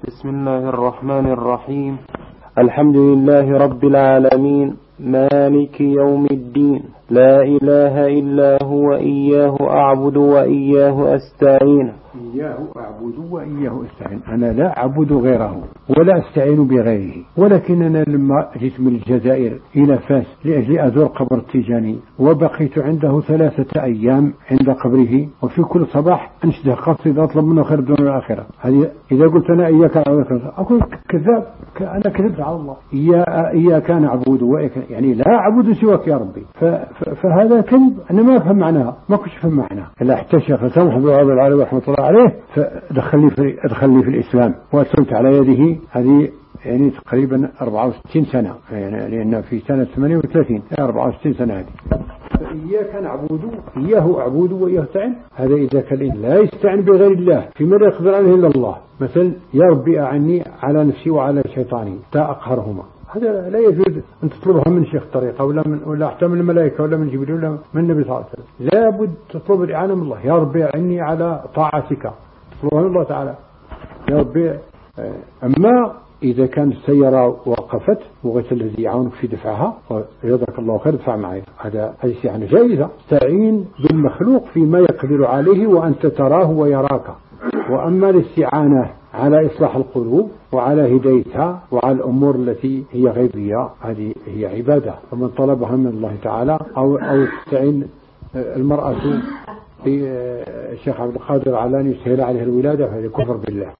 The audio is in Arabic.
بسم الله الرحمن الرحيم. الحمد لله رب العالمين مالك يوم الدين، لا إله إلا هو، إياه أعبد وإياه أستعين. إياه أعبد وإياه أستعين، أنا لا أعبد غيره ولا أستعين بغيره، ولكن أنا لما جئت من الجزائر إلى فاس لأجل أزور قبر التيجاني، وبقيت عنده 3 أيام عند قبره، وفي كل صباح أنشده قصيدة أطلب منه خير الدنيا والآخرة. هذه إذا قلت أنا إياك أقول كذاب، أنا كذبت على الله. إياك نعبد وإياك، يعني لا أعبد سواك يا ربي. فهذا كذب، أنا ما أفهم معناها، ما كنت أفهم معناها. لا احتشى فسامح ابن عبد العالي رحمة الله عليه، فدخلني في الإسلام وأسلمت على يده. هذه يعني تقريبا 64 سنة، يعني لأن في سنة 38 64 سنة هذه. فإياك نعبد، إياه أعبد وإياه أستعين. هذا إذا كان لا يستعين بغير الله فيما لا يقدر عليه إلا الله، مثلا يا ربي أعني على نفسي وعلى شيطاني تا أقهرهما، هذا لا يجوز أن تطلبها من شيخ طريقة ولا حتى من الملائكة ولا من جبريل ولا من النبي صلى الله عليه وسلم. لا بد تطلب الإعانة من الله. يا ربي أعني على طاعتك، تطلبها من الله تعالى يا ربي. أما إذا كان السيارة وقفت وغيت الذي يعاونك في دفعها وجزاك الله خير ادفع معي، هذه استعانة جائزة. استعين بالمخلوق فيما يقدر عليه وأنت تراه ويراك. وأما الاستعانة على إصلاح القلوب وعلى هدايتها وعلى الأمور التي هي غيبية، هذه هي عبادة، فمن طلبها من الله تعالى أو تستعين المرأة في الشيخ عبد القادر علاني يسهل عليها الولادة، فهذا كفر بالله.